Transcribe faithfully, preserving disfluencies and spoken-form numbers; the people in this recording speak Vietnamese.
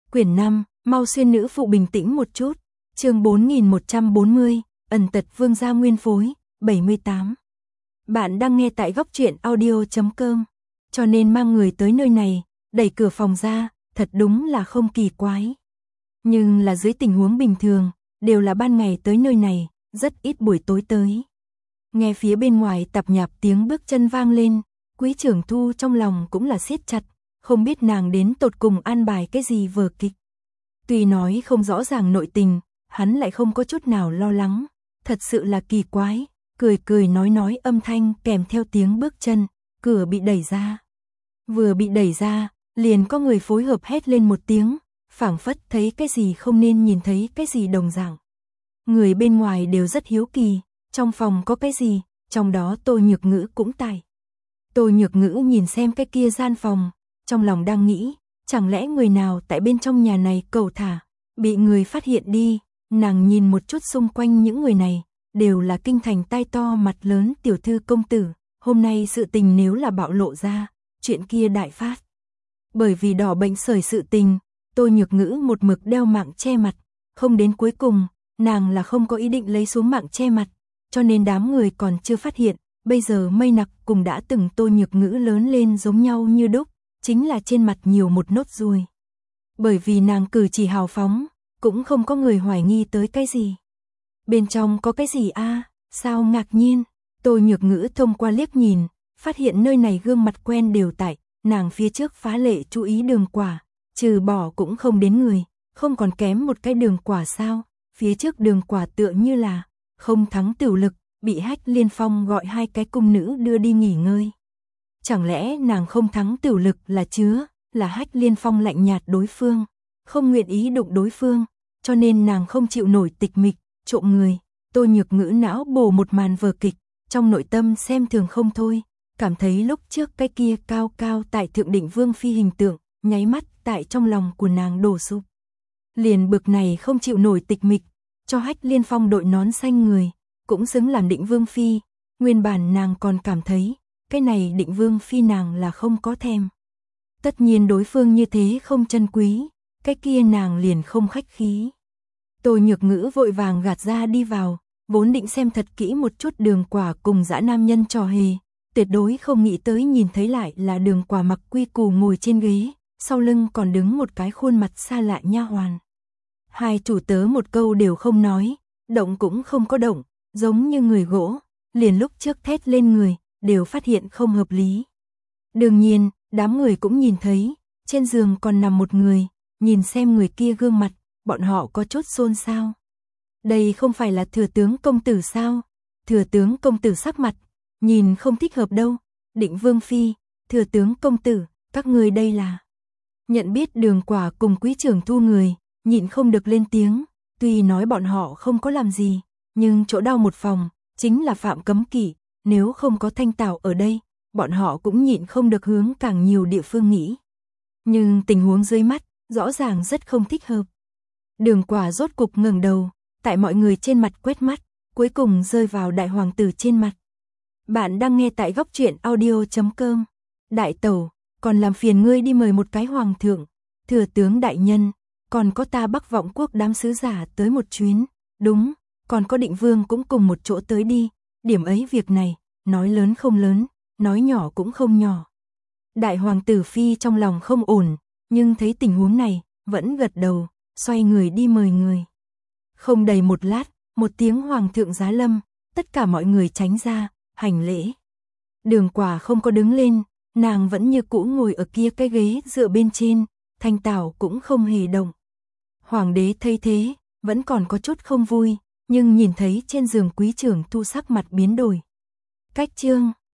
Quyển năm, mau xuyên nữ phụ bình tĩnh một chút. Chương bốn nghìn một trăm bốn mươi, ẩn tật vương gia nguyên phối, bảy mươi tám. Bạn đang nghe tại góc truyện audio chấm com. Cho nên mang người tới nơi này, đẩy cửa phòng ra, thật đúng là không kỳ quái. Nhưng là dưới tình huống bình thường, đều là ban ngày tới nơi này, rất ít buổi tối tới. Nghe phía bên ngoài tạp nhạp tiếng bước chân vang lên, Quý Trưởng Thu trong lòng cũng là siết chặt, không biết nàng đến tột cùng an bài cái gì vở kịch. Tuy nói không rõ ràng nội tình, hắn lại không có chút nào lo lắng, thật sự là kỳ quái, cười cười nói nói âm thanh kèm theo tiếng bước chân, cửa bị đẩy ra. Vừa bị đẩy ra, liền có người phối hợp hét lên một tiếng, phảng phất thấy cái gì không nên nhìn thấy cái gì đồng dạng. Người bên ngoài đều rất hiếu kỳ, trong phòng có cái gì, trong đó Tô Nhược Ngữ cũng tại. Tô Nhược Ngữ nhìn xem cái kia gian phòng, trong lòng đang nghĩ, chẳng lẽ người nào tại bên trong nhà này cầu thả, bị người phát hiện đi. Nàng nhìn một chút xung quanh những người này, đều là kinh thành tai to mặt lớn tiểu thư công tử, hôm nay sự tình nếu là bạo lộ ra, chuyện kia đại phát. Bởi vì đỏ bệnh sởi sự tình, Tô Nhược Ngữ một mực đeo mạng che mặt, không đến cuối cùng, nàng là không có ý định lấy xuống mạng che mặt, cho nên đám người còn chưa phát hiện, bây giờ Mây Nặc cùng đã từng Tô Nhược Ngữ lớn lên giống nhau như đúc, chính là trên mặt nhiều một nốt ruồi. Bởi vì nàng cử chỉ hào phóng, cũng không có người hoài nghi tới cái gì. Bên trong có cái gì a? Sao ngạc nhiên? Tô Nhược Ngữ thông qua liếc nhìn, phát hiện nơi này gương mặt quen đều tại, nàng phía trước phá lệ chú ý Đường Quả, trừ bỏ cũng không đến người, không còn kém một cái Đường Quả sao? Phía trước Đường Quả tựa như là không thắng tiểu lực, bị Hách Liên Phong gọi hai cái cung nữ đưa đi nghỉ ngơi. Chẳng lẽ nàng không thắng tiểu lực là chứa, là Hách Liên Phong lạnh nhạt đối phương, không nguyện ý đụng đối phương, cho nên nàng không chịu nổi tịch mịch, trộm người. Tô Nhược Ngữ não bổ một màn vở kịch, trong nội tâm xem thường không thôi, cảm thấy lúc trước cái kia cao cao tại thượng đỉnh vương phi hình tượng, nháy mắt tại trong lòng của nàng đổ sụp. Liền bực này không chịu nổi tịch mịch, cho Hách Liên Phong đội nón xanh người, cũng xứng làm định vương phi, nguyên bản nàng còn cảm thấy, cái này định vương phi nàng là không có thèm. Tất nhiên đối phương như thế không chân quý, cái kia nàng liền không khách khí. Tô Nhược Ngữ vội vàng gạt ra đi vào, vốn định xem thật kỹ một chút Đường Quả cùng dã nam nhân trò hề, tuyệt đối không nghĩ tới nhìn thấy lại là Đường Quả mặc quy củ ngồi trên ghế, sau lưng còn đứng một cái khuôn mặt xa lạ nha hoàn. Hai chủ tớ một câu đều không nói, động cũng không có động, giống như người gỗ, liền lúc trước thét lên người, đều phát hiện không hợp lý. Đương nhiên, đám người cũng nhìn thấy, trên giường còn nằm một người, nhìn xem người kia gương mặt, bọn họ có chút xôn xao. Đây không phải là thừa tướng công tử sao? Thừa tướng công tử sắc mặt, nhìn không thích hợp đâu. Định vương phi, thừa tướng công tử, các người đây là. Nhận biết Đường Quả cùng Quý Trưởng Thu người, nhịn không được lên tiếng, tuy nói bọn họ không có làm gì, nhưng chỗ đau một phòng, chính là phạm cấm kỵ, nếu không có Thanh Tảo ở đây, bọn họ cũng nhịn không được hướng càng nhiều địa phương nghĩ. Nhưng tình huống dưới mắt, rõ ràng rất không thích hợp. Đường Quả rốt cục ngẩng đầu, tại mọi người trên mặt quét mắt, cuối cùng rơi vào đại hoàng tử trên mặt. Bạn đang nghe tại góc truyện audio chấm com. Đại tẩu, còn làm phiền ngươi đi mời một cái hoàng thượng, thừa tướng đại nhân, còn có ta Bắc Vọng quốc đám sứ giả tới một chuyến, đúng, còn có Định Vương cũng cùng một chỗ tới đi, điểm ấy việc này, nói lớn không lớn, nói nhỏ cũng không nhỏ. Đại hoàng tử phi trong lòng không ổn, nhưng thấy tình huống này, vẫn gật đầu, xoay người đi mời người. Không đầy một lát, một tiếng hoàng thượng giá lâm, tất cả mọi người tránh ra, hành lễ. Đường Quả không có đứng lên, nàng vẫn như cũ ngồi ở kia cái ghế dựa bên trên, Thanh Tảo cũng không hề động. Hoàng đế thấy thế, vẫn còn có chút không vui, nhưng nhìn thấy trên giường Quý Trưởng Thu sắc mặt biến đổi. Cách chương